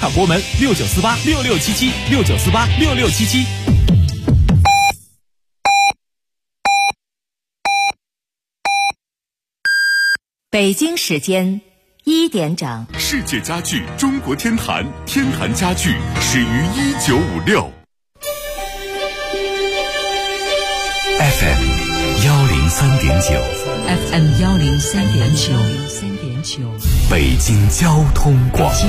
场国门6948667769486677。 北京时间1点整。 世界家具中国天坛，天坛家具始于1956。FM 103.9， 北京交通广播，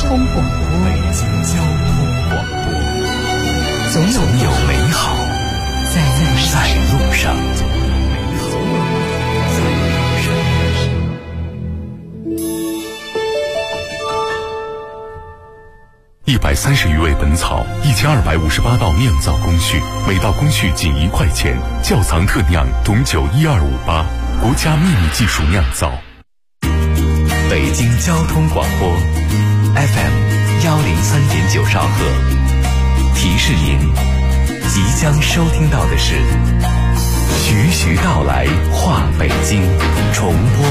总有美好在路上。130余味本草，1258道酿造工序，每道工序仅1块钱。窖藏特酿董酒12588，国家秘密技术酿造。北京交通广播 FM 103.9兆赫，提示您即将收听到的是徐徐道来话北京重播。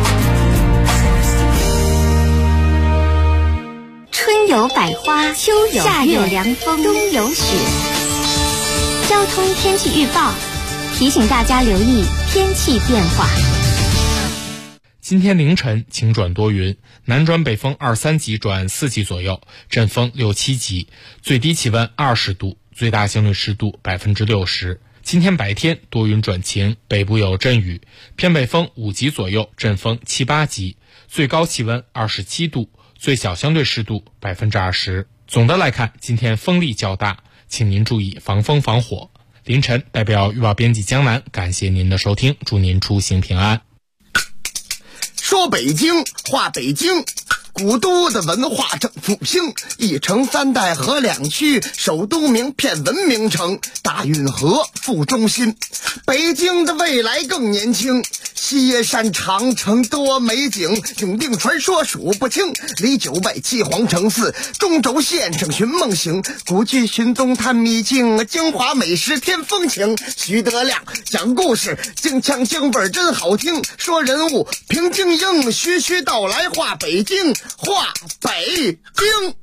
春有百花，秋有夏有凉风，冬有雪。交通天气预报提醒大家留意天气变化。 今天凌晨晴转多云，南转北风2、3级转4级左右，阵风6、7级，最低气温20度，最大相对湿度60%。今天白天多云转晴，北部有阵雨，偏北风5级左右，阵风7、8级，最高气温27度，最小相对湿度20%。总的来看，今天风力较大，请您注意防风防火。凌晨代表预报编辑江南，感谢您的收听，祝您出行平安。 说北京话北京，古都的文化正复兴，一城3代河2区，首都名片文明城，大运河副中心。北京的未来更年轻，西山长城多美景，永定传说数不清，离9外7皇城4，中轴线上寻梦行，古剧寻踪探秘境，京华美食添风情。徐德亮讲故事，京腔京味真好听，说人物评京英，徐徐道来话北京，话北京。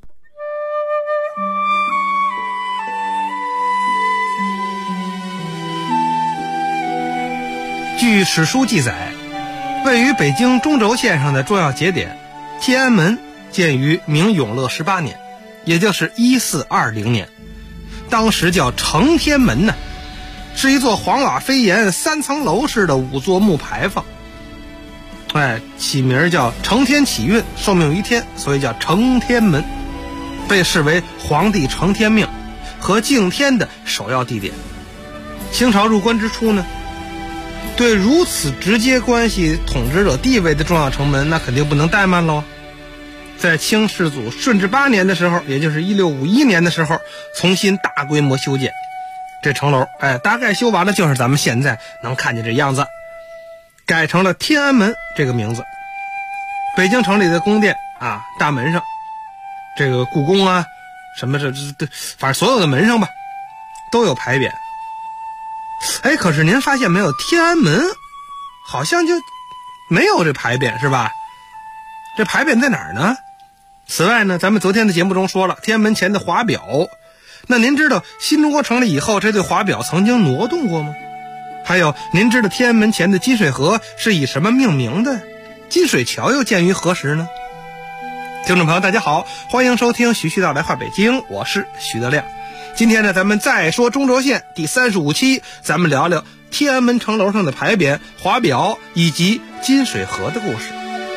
据史书记载，位于北京中轴线上的重要节点天安门建于明永乐18年，也就是1420年，当时叫承天门呢，是一座黄瓦飞檐3层楼式的5座木牌坊。起名叫承天启运，受命于天，所以叫承天门，被视为皇帝承天命和敬天的首要地点。清朝入关之初呢，对如此直接关系统治者地位的重要城门，那肯定不能怠慢喽。在清世祖顺治8年的时候，也就是1651年的时候，重新大规模修建这城楼，大概修完了就是咱们现在能看见这样子，改成了天安门这个名字。北京城里的宫殿啊，大门上这个故宫啊什么反正所有的门上吧都有牌匾。可是您发现没有，天安门好像就没有这牌匾，是吧？这牌匾在哪儿呢？此外呢，咱们昨天的节目中说了天安门前的华表，那您知道新中国成立以后这对华表曾经挪动过吗？还有您知道天安门前的金水河是以什么命名的？金水桥又建于何时呢？听众朋友大家好，欢迎收听徐徐道来话北京，我是徐德亮。今天呢，咱们再说中轴线第35期，咱们聊聊天安门城楼上的牌匾、华表以及金水河的故事。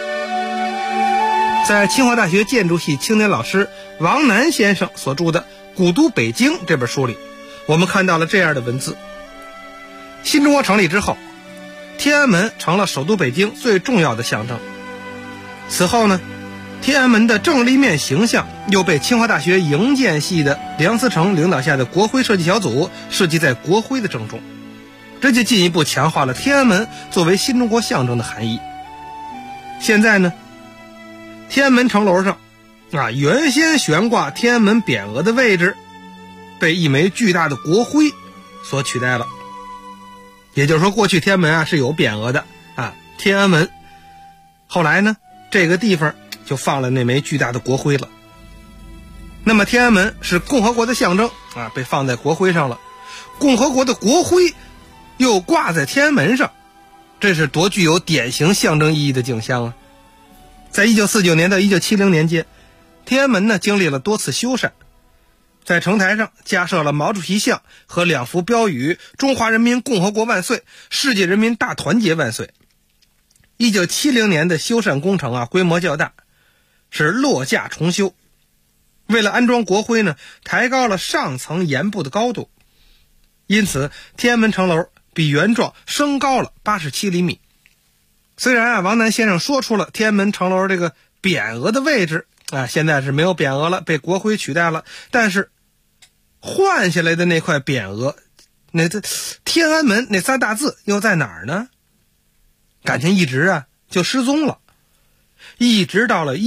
在清华大学建筑系青年老师王楠先生所著的《古都北京》这本书里，我们看到了这样的文字：新中国成立之后，天安门成了首都北京最重要的象征。此后呢，天安门的正立面形象又被清华大学营建系的梁思成领导下的国徽设计小组设计在国徽的正中，这就进一步强化了天安门作为新中国象征的含义。现在呢，天安门城楼上原先悬挂天安门匾额的位置被一枚巨大的国徽所取代了。也就是说，过去天安门是有匾额的天安门，后来呢，这个地方就放了那枚巨大的国徽了。 那么天安门是共和国的象征啊，被放在国徽上了。共和国的国徽又挂在天安门上，这是多具有典型象征意义的景象啊！在1949年到1970年间，天安门呢经历了多次修缮，在城台上加设了毛主席像和2幅标语：中华人民共和国万岁，世界人民大团结万岁。1970年的修缮工程啊，规模较大，是落架重修。为了安装国徽呢，抬高了上层檐部的高度，因此天安门城楼比原状升高了87厘米。虽然啊，王楠先生说出了天安门城楼这个匾额的位置啊，现在是没有匾额了，被国徽取代了，但是换下来的那块匾额，那天安门那3大字又在哪儿呢？感情一直啊就失踪了，一直到了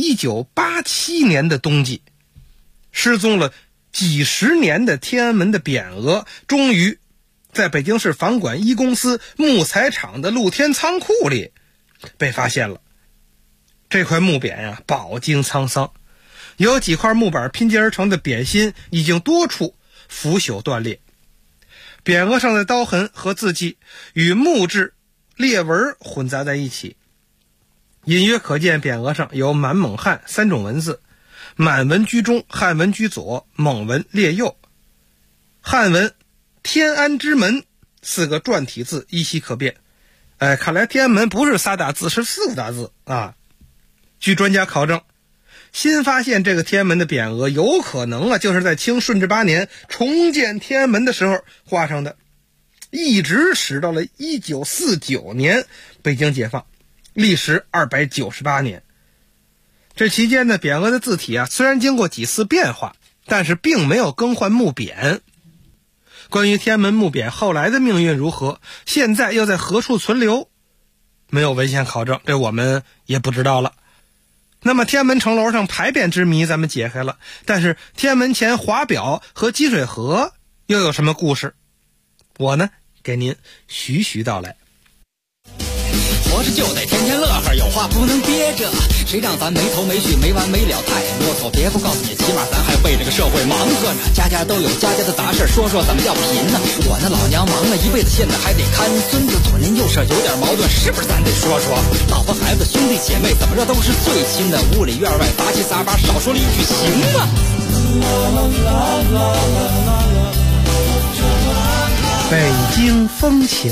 1987年的冬季，失踪了几十年的天安门的匾额终于在北京市房管1公司木材厂的露天仓库里被发现了。这块木匾呀，饱经沧桑，有几块木板拼接而成的匾心已经多处腐朽断裂，匾额上的刀痕和字迹与木质裂纹混杂在一起，隐约可见匾额上有满蒙汉3种文字，满文居中，汉文居左，蒙文列右。汉文天安之门4个篆体字依稀可辨。看来天安门不是3大字，是4个大字啊。据专家考证，新发现这个天安门的匾额有可能啊，就是在清顺治8年重建天安门的时候画上的，一直使到了1949年北京解放，历时298年。这期间呢，匾额的字体啊，虽然经过几次变化，但是并没有更换木匾。关于天安门木匾后来的命运如何，现在又在何处存留，没有文献考证，这我们也不知道了。那么天安门城楼上牌匾之谜咱们解开了，但是天安门前华表和积水河又有什么故事？我呢，给您徐徐道来。 活着就得天天乐呵，有话不能憋着，谁让咱没头没绪没完没了太啰嗦，别不告诉你，起码咱还为这个社会忙活呢，家家都有家家的杂事，说说怎么叫贫呢？我那老娘忙了一辈子，现在还得看孙子，左邻右舍有点矛盾，是不是咱得说说？老婆孩子兄弟姐妹怎么着都是最亲的，屋里院外杂七杂八，少说了一句行吗？ 北京风情。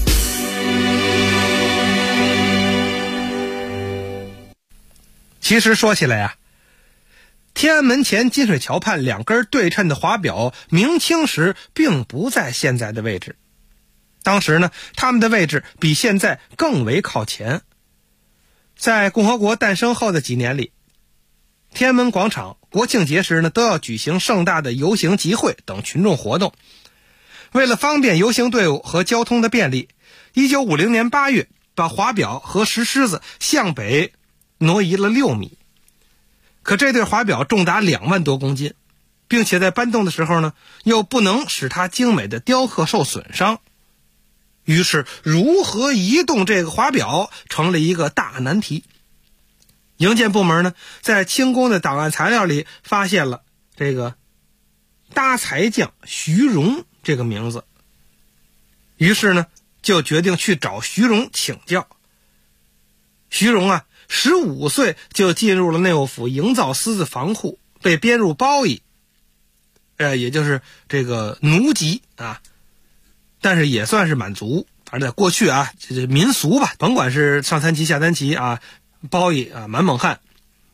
其实说起来啊，天安门前金水桥畔2根对称的华表，明清时并不在现在的位置。当时呢，他们的位置比现在更为靠前。在共和国诞生后的几年里，天安门广场国庆节时呢，都要举行盛大的游行集会等群众活动。为了方便游行队伍和交通的便利，1950年8月把华表和石狮子向北挪移了6米。可这对华表重达2万多公斤，并且在搬动的时候呢，又不能使它精美的雕刻受损伤。于是如何移动这个华表成了一个大难题。营建部门呢，在清宫的档案材料里发现了这个搭裁匠徐荣这个名字，于是呢就决定去找徐荣请教。徐荣啊，15岁就进入了内务府营造司的房库，被编入包役，也就是这个奴籍啊，但是也算是满族。反正在过去啊，这民俗吧，甭管是上3旗下3旗啊，包役啊，满蒙汉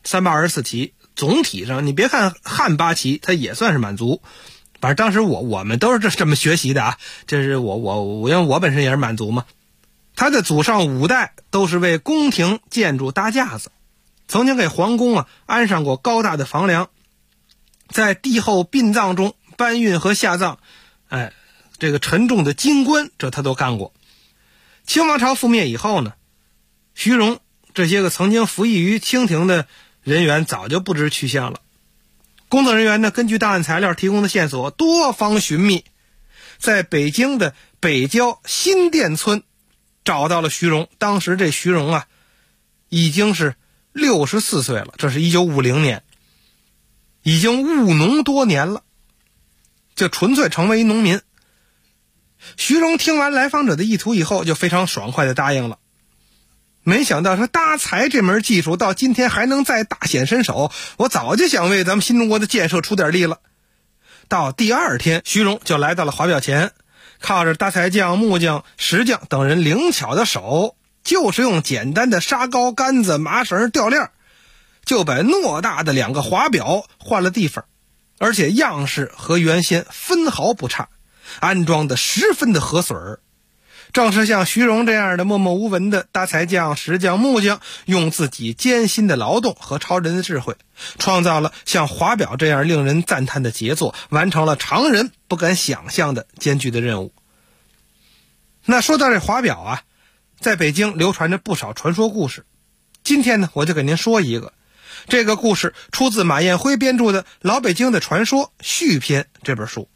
324旗，总体上你别看汉8旗，它也算是满族。反正当时我们都是这么学习的啊，这是我因为我本身也是满族嘛。他的祖上5代都是为宫廷建筑搭架子，曾经给皇宫啊安上过高大的房梁，在帝后殡葬中搬运和下葬，这个沉重的金棺这他都干过。清王朝覆灭以后呢，徐荣这些个曾经服役于清廷的人员早就不知去向了。工作人员呢，根据档案材料提供的线索，多方寻觅，在北京的北郊新店村找到了徐荣。当时这徐荣啊已经是64岁了，这是1950年。 已经务农多年了，就纯粹成为一农民。徐荣听完来访者的意图以后，就非常爽快地答应了。没想到说搭柴这门技术到今天还能再大显身手，我早就想为咱们新中国的建设出点力了。到第二天，徐荣就来到了华表前，靠着搭柴匠、木匠、石匠等人灵巧的手，就是用简单的沙膏、杆子、麻绳、吊链，就把偌大的2个华表换了地方，而且样式和原先分毫不差，安装的十分的合水儿。正是像徐荣这样的默默无闻的搭柴匠、石匠、木匠，用自己艰辛的劳动和超人的智慧，创造了像华表这样令人赞叹的杰作，完成了常人不敢想象的艰巨的任务。那说到这华表啊，在北京流传着不少传说故事。今天呢，我就给您说一个。这个故事出自马彦辉编著的《老北京的传说续篇》这本书。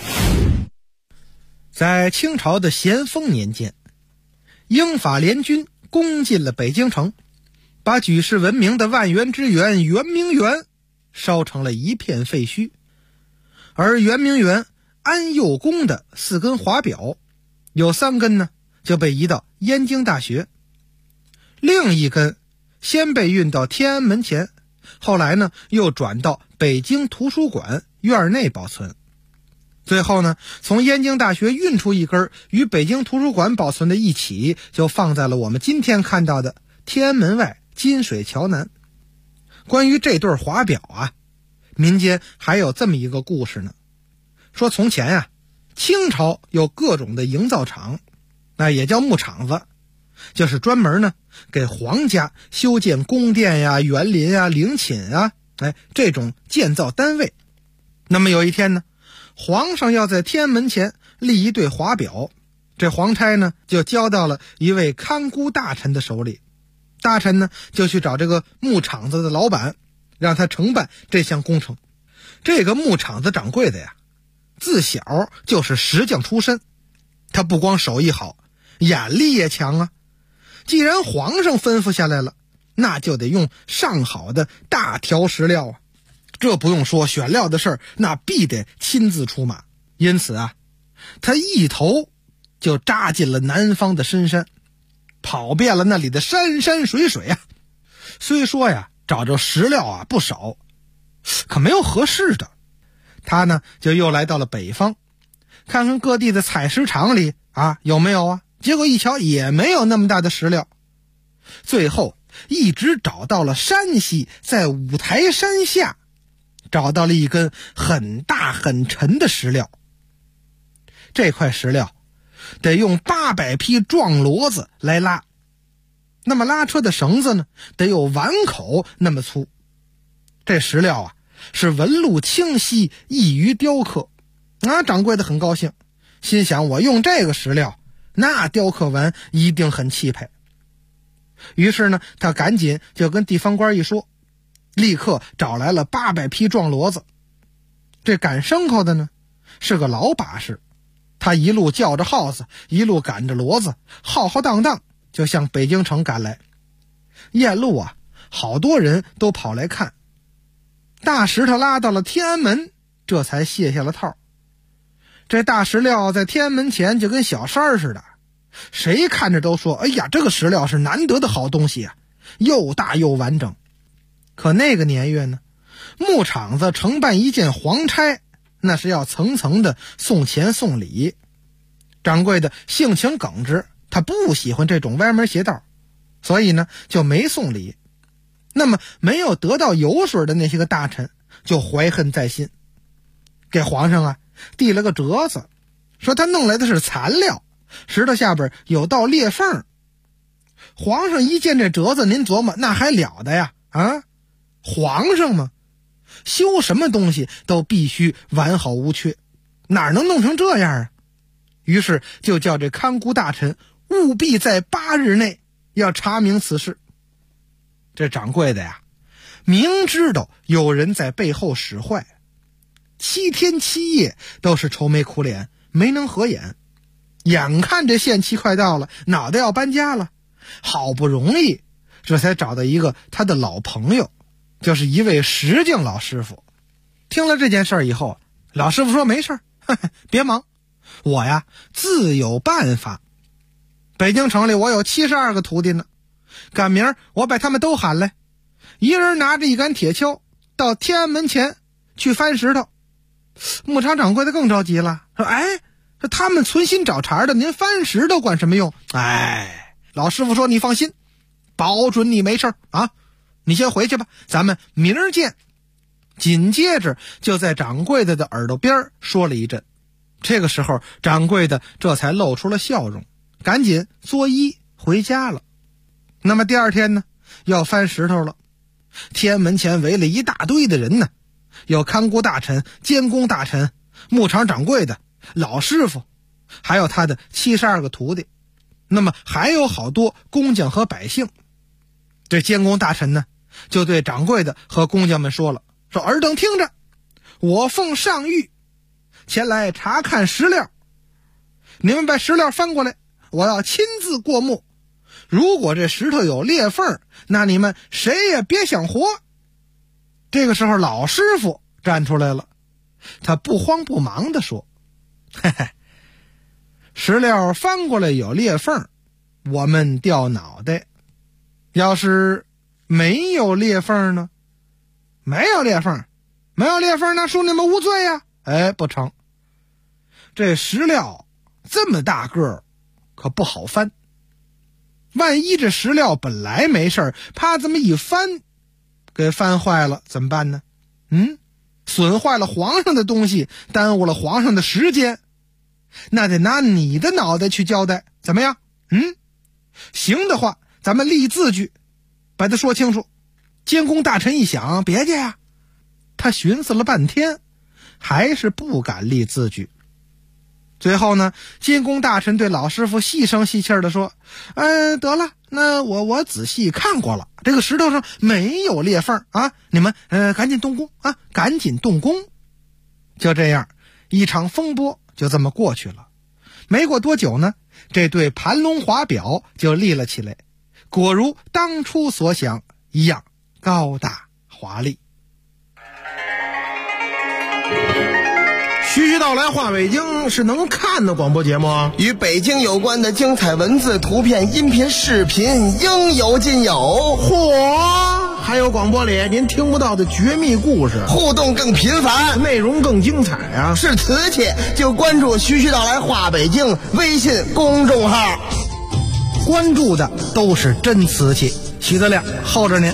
在清朝的咸丰年间，英法联军攻进了北京城，把举世闻名的万园之园圆明园烧成了一片废墟。而圆明园安佑宫的4根华表，有3根呢就被移到燕京大学，另1根先被运到天安门前，后来呢又转到北京图书馆院内保存。最后呢，从燕京大学运出1根，与北京图书馆保存的一起，就放在了我们今天看到的天安门外金水桥南。关于这对华表啊，民间还有这么一个故事呢。说从前啊，清朝有各种的营造厂，那也叫木厂子，就是专门呢给皇家修建宫殿呀、园林啊、陵寝啊，这种建造单位。那么有一天呢，皇上要在天安门前立一对华表，这皇差呢就交到了一位看估大臣的手里。大臣呢就去找这个木厂子的老板，让他承办这项工程。这个木厂子掌柜的呀，自小就是石匠出身，他不光手艺好，眼力也强啊。既然皇上吩咐下来了，那就得用上好的大条石料啊。这不用说，选料的事儿那必得亲自出马。因此啊，他一头就扎进了南方的深山，跑遍了那里的山山水水啊。虽说呀找着石料啊不少，可没有合适的。他呢就又来到了北方，看看各地的采石场里啊有没有啊。结果一瞧也没有那么大的石料。最后一直找到了山西，在五台山下找到了一根很大很沉的石料。这块石料得用800匹壮骡子来拉，那么拉车的绳子呢得有碗口那么粗。这石料啊是纹路清晰，易于雕刻。掌柜的很高兴，心想我用这个石料，那雕刻完一定很气派。于是呢，他赶紧就跟地方官一说，立刻找来了800匹壮骡子。这赶牲口的呢是个老把式，他一路叫着耗子，一路赶着骡子，浩浩荡荡就向北京城赶来。沿路啊，好多人都跑来看。大石头拉到了天安门，这才卸下了套。这大石料在天安门前就跟小山似的，谁看着都说，哎呀，这个石料是难得的好东西啊，又大又完整。可那个年月呢，木厂子承办一件皇差，那是要层层的送钱送礼。掌柜的性情耿直，他不喜欢这种歪门邪道，所以呢就没送礼。那么没有得到油水的那些个大臣就怀恨在心，给皇上啊递了个折子，说他弄来的是残料，石头下边有道裂缝。皇上一见这折子，您琢磨那还了得呀啊！皇上嘛，修什么东西都必须完好无缺，哪能弄成这样啊？于是就叫这看估大臣务必在8日内要查明此事。这掌柜的呀，明知道有人在背后使坏，7天7夜都是愁眉苦脸，没能合眼。眼看这限期快到了，脑袋要搬家了，好不容易这才找到一个他的老朋友，就是一位石匠老师傅。 听了这件事儿以后，老师傅说没事儿，别忙，我呀自有办法。北京城里我有72个徒弟呢，赶明儿我把他们都喊来，一人拿着一杆铁锹到天安门前去翻石头。牧场掌柜的更着急了，说他们存心找茬的，您翻石头管什么用？老师傅说你放心，保准你没事啊，你先回去吧，咱们明儿见。紧接着就在掌柜的的耳朵边说了一阵，这个时候掌柜的这才露出了笑容，赶紧作揖回家了。那么第二天呢，要翻石头了，天安门前围了一大堆的人呢，有看顾大臣、监工大臣、牧场掌柜的、老师傅，还有他的72个徒弟，那么还有好多工匠和百姓。这监工大臣呢，就对掌柜的和工匠们说了，说尔等听着，我奉上谕前来查看石料，你们把石料翻过来，我要亲自过目，如果这石头有裂缝，那你们谁也别想活。这个时候老师傅站出来了，他不慌不忙地说，石料翻过来有裂缝，我们掉脑袋，要是没有裂缝呢？没有裂缝，那恕你们无罪呀。不成，这石料这么大个可不好翻，万一这石料本来没事，啪这么一翻给翻坏了怎么办呢？损坏了皇上的东西，耽误了皇上的时间，那得拿你的脑袋去交代，怎么样？行的话咱们立字据，把它说清楚。监工大臣一想，别介呀，他寻思了半天，还是不敢立字据。最后呢，监工大臣对老师傅细声细气地说，得了，那我仔细看过了，这个石头上没有裂缝啊，你们赶紧动工啊，赶紧动工。就这样，一场风波就这么过去了。没过多久呢，这对盘龙华表就立了起来，果如当初所想一样高大华丽。 徐徐道来话北京是能看的广播节目啊， 与北京有关的精彩文字、图片、音频、视频应有尽有。 嚯，还有广播里您听不到的绝密故事， 互动更频繁， 内容更精彩啊！ 是瓷器就关注徐徐道来话北京微信公众号， 关注的都是真瓷器。许德亮候着您。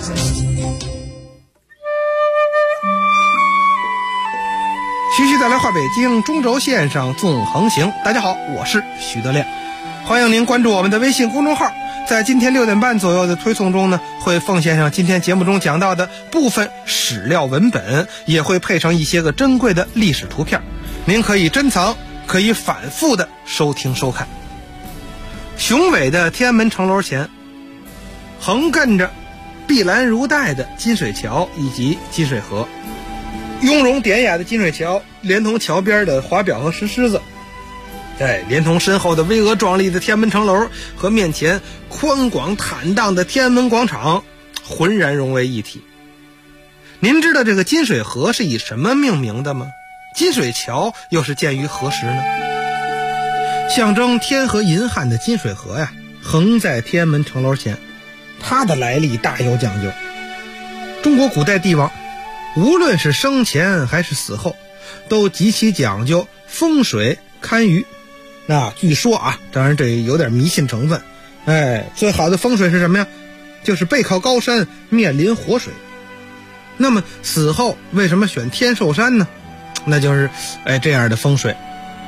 徐徐道来话北京，中轴线上纵横行。大家好，我是许德亮，欢迎您关注我们的微信公众号。在今天6点半左右的推送中呢，会奉献上今天节目中讲到的部分史料文本，也会配上一些个珍贵的历史图片，您可以珍藏，可以反复的收听收看。雄伟的天安门城楼前，横亘着碧蓝如带的金水桥以及金水河，雍容典雅的金水桥连同桥边的华表和石狮子，连同身后的巍峨壮丽的天安门城楼和面前宽广坦荡的天安门广场浑然融为一体。您知道这个金水河是以什么命名的吗？金水桥又是建于何时呢？象征天和银汉的金水河呀，横在天安门城楼前，它的来历大有讲究。中国古代帝王无论是生前还是死后，都极其讲究风水堪舆。据说啊，当然这有点迷信成分。最好的风水是什么呀？就是背靠高山，面临活水。那么死后为什么选天寿山呢？那就是这样的风水。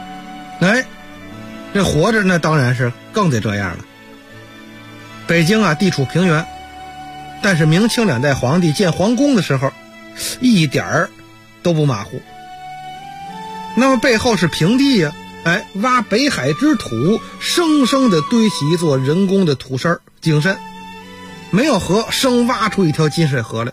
这活着那当然是更得这样了。北京啊，地处平原，但是明清2代皇帝建皇宫的时候一点儿都不马虎。那么背后是平地呀，挖北海之土，生生的堆起一座人工的土山景山，没有河，生挖出一条金水河来。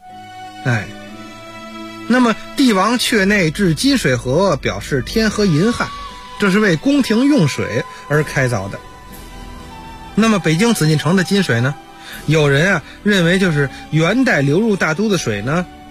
那么帝王阙内置金水河，表示天和银汉，这是为宫廷用水而开凿的。那么北京紫禁城的金水呢，有人认为就是元代流入大都的水呢，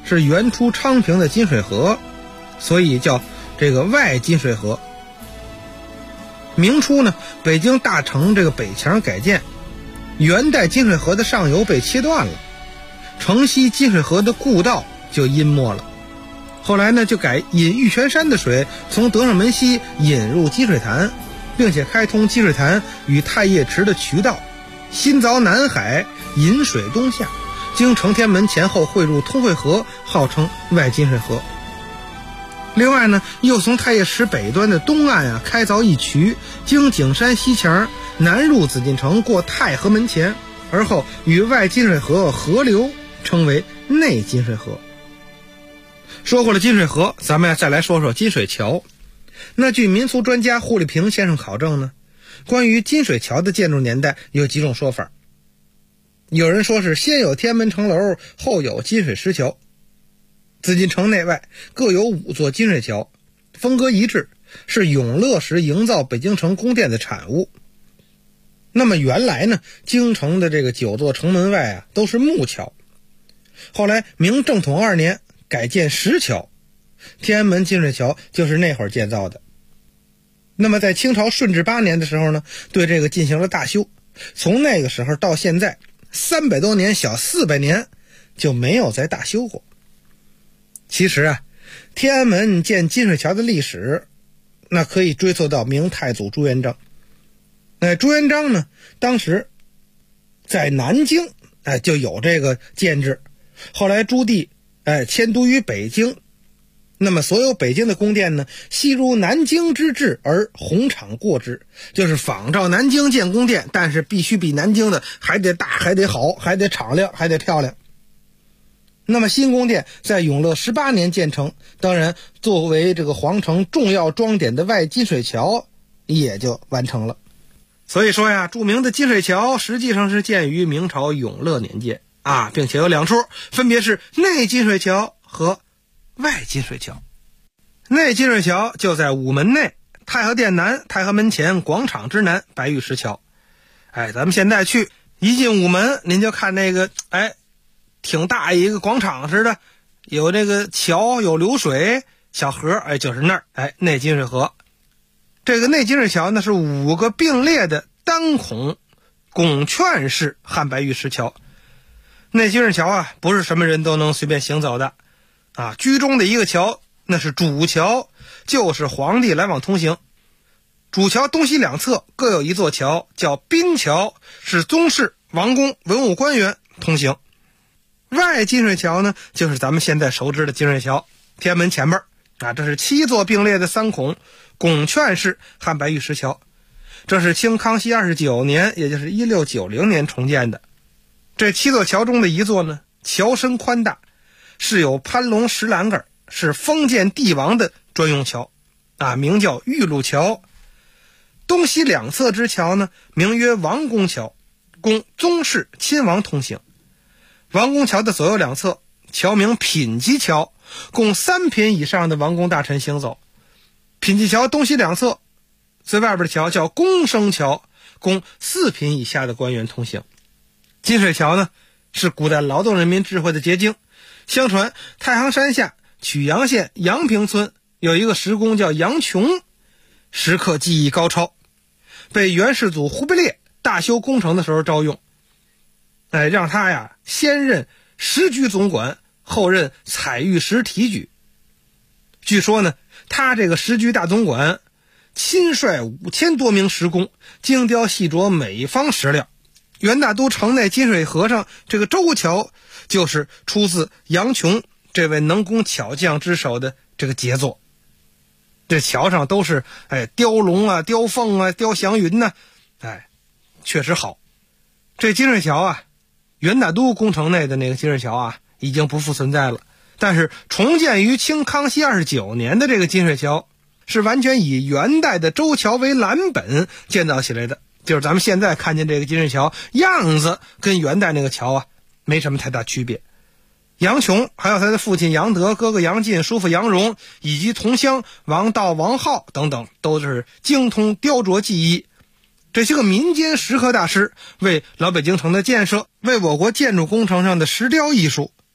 是原出昌平的金水河，所以叫这个外金水河。明初呢，北京大城这个北墙改建，元代金水河的上游被切断了，城西金水河的故道就淹没了。后来呢，就改引玉泉山的水从德胜门西引入积水潭，并且开通积水潭与太液池的渠道，新凿南海，引水东下，经承天门前后汇入通惠河，号称外金水河。另外呢，又从太液池北端的东岸开凿一渠，经景山西墙南入紫禁城，过太和门前，而后与外金水河合流，称为内金水河。说过了金水河，咱们再来说说金水桥。那据民俗专家胡立平先生考证呢，关于金水桥的建筑年代有几种说法。有人说是先有天安门城楼，后有金水石桥。紫禁城内外各有5座金水桥，风格一致，是永乐时营造北京城宫殿的产物。那么原来呢，京城的这个9座城门外都是木桥，后来明正统2年改建石桥，天安门金水桥就是那会儿建造的。那么在清朝顺治8年的时候呢，对这个进行了大修，从那个时候到现在300多年，小400年就没有再大修过。其实天安门建金水桥的历史，那可以追溯到明太祖朱元璋。朱元璋呢，当时在南京就有这个建制，后来朱棣迁都于北京，那么所有北京的宫殿呢，悉如南京之制而宏敞过之，就是仿照南京建宫殿，但是必须比南京的还得大，还得好，还得敞亮，还得漂亮。那么新宫殿在永乐18年建成，当然作为这个皇城重要装点的外金水桥也就完成了。所以说呀，著名的金水桥实际上是建于明朝永乐年间并且有2处，分别是内金水桥和外金水桥。内金水桥就在午门内，太和殿南，太和门前广场之南，白玉石桥。咱们现在去，一进午门，您就看那个挺大一个广场似的，有这个桥，有流水小河，就是那儿，内金水河。这个内金水桥呢，是5个并列的单孔拱券式汉白玉石桥。内金水桥不是什么人都能随便行走的居中的一个桥，那是主桥，就是皇帝来往通行。主桥东西2侧各有一座桥，叫宾桥，是宗室、王公、文武官员通行。外金水桥呢，就是咱们现在熟知的金水桥，天安门前面这是7座并列的3孔拱券式汉白玉石桥，这是清康熙29年，也就是1690年重建的。这7座桥中的一座呢，桥身宽大，是有攀龙石栏杆，是封建帝王的专用桥名叫玉露桥。东西2侧之桥呢，名曰王公桥，供宗室亲王通行。王公桥的左右2侧桥名品级桥，供3品以上的王公大臣行走。品级桥东西2侧最外边的桥叫公生桥，供4品以下的官员通行。金水桥呢，是古代劳动人民智慧的结晶。相传太行山下曲阳县阳平村有一个石工叫杨琼，石刻技艺高超，被元世祖忽必烈大修工程的时候招用，让他先任石局总管，后任采玉石提举。据说呢，他这个石局大总管亲率5000多名石工，精雕细琢每方石料。元大都城内金水河上这个周桥，就是出自杨琼这位能工巧匠之手的这个杰作。这桥上都是雕龙雕凤雕祥云确实好。这金水桥元大都工程内的那个金水桥已经不复存在了，但是重建于清康熙29年的这个金水桥，是完全以元代的周桥为蓝本建造起来的。就是咱们现在看见这个金水桥样子跟元代那个桥没什么太大区别。杨琼还有他的父亲杨德、哥哥杨进、叔父杨荣以及同乡王道、王浩等等，都是精通雕琢技艺。这些个民间石刻大师为老北京城的建设，为我国建筑工程上的石雕艺术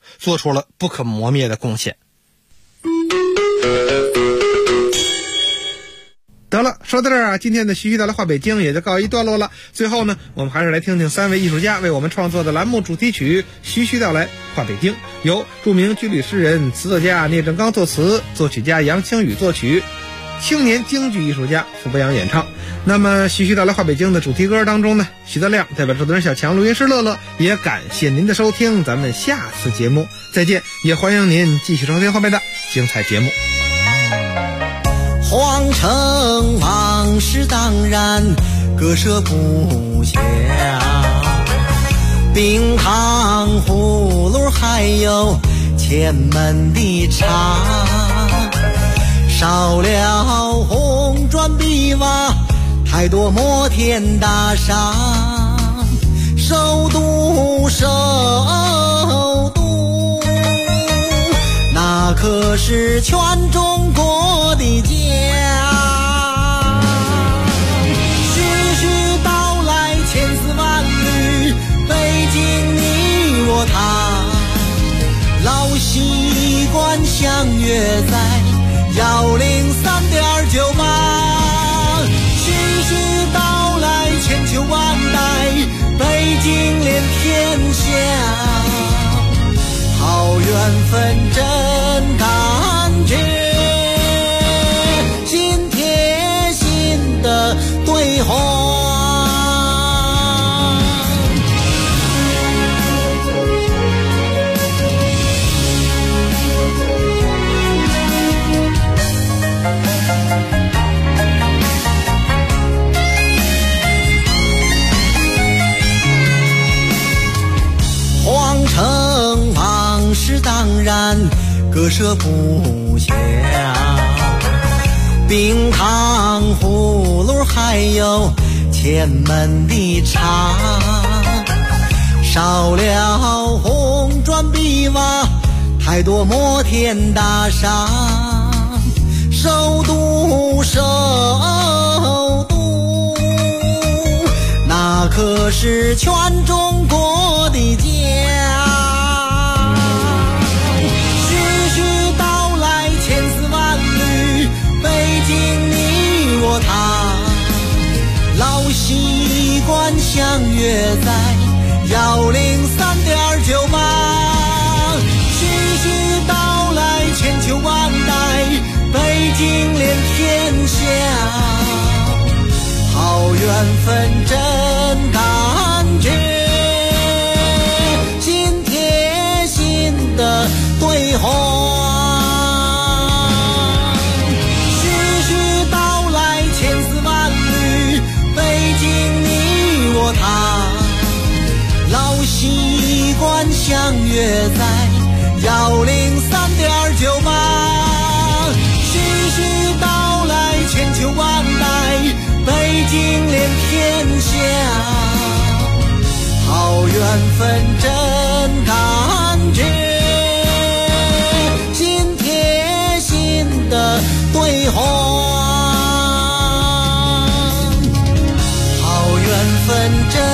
做出了不可磨灭的贡献。得了，说到这儿啊，今天的徐徐道来话北京也就告一段落了。最后呢，我们还是来听听3位艺术家为我们创作的栏目主题曲《徐徐道来话北京》，由著名军旅诗人、词作家聂正刚作词，作曲家杨清宇作曲，青年京剧艺术家傅博阳演唱。那么徐徐道来话北京的主题歌当中呢，徐德亮代表制作人小强、录音师乐乐，也感谢您的收听，咱们下次节目再见，也欢迎您继续收听后面的精彩节目。 皇城往事当然，割舍不下，冰糖葫芦还有前门的茶，少了红砖碧瓦，太多摩天大厦，首都首都，那可是全中国的家。徐徐道来千丝万缕，北京你我他，老习惯相约在103.98。徐徐道来千秋万代，北京连天下，好缘分真感觉，心贴心的对话。皇城往事当然割舍不下，冰糖葫芦还有前门的茶，少了红砖碧瓦，太多摩天大厦，首都首都，那可是全中国的家。徐徐道来千丝万缕，北京你我他，老习惯相约在103.98。徐徐道来千秋万代，北京连天下，好缘分真感觉，心贴心的对话。徐徐道来千丝万缕，北京你我他，老习惯相约在103.98。徐徐道来千秋万代，北京连天下，好缘分真感觉，心贴心的对话。好缘分真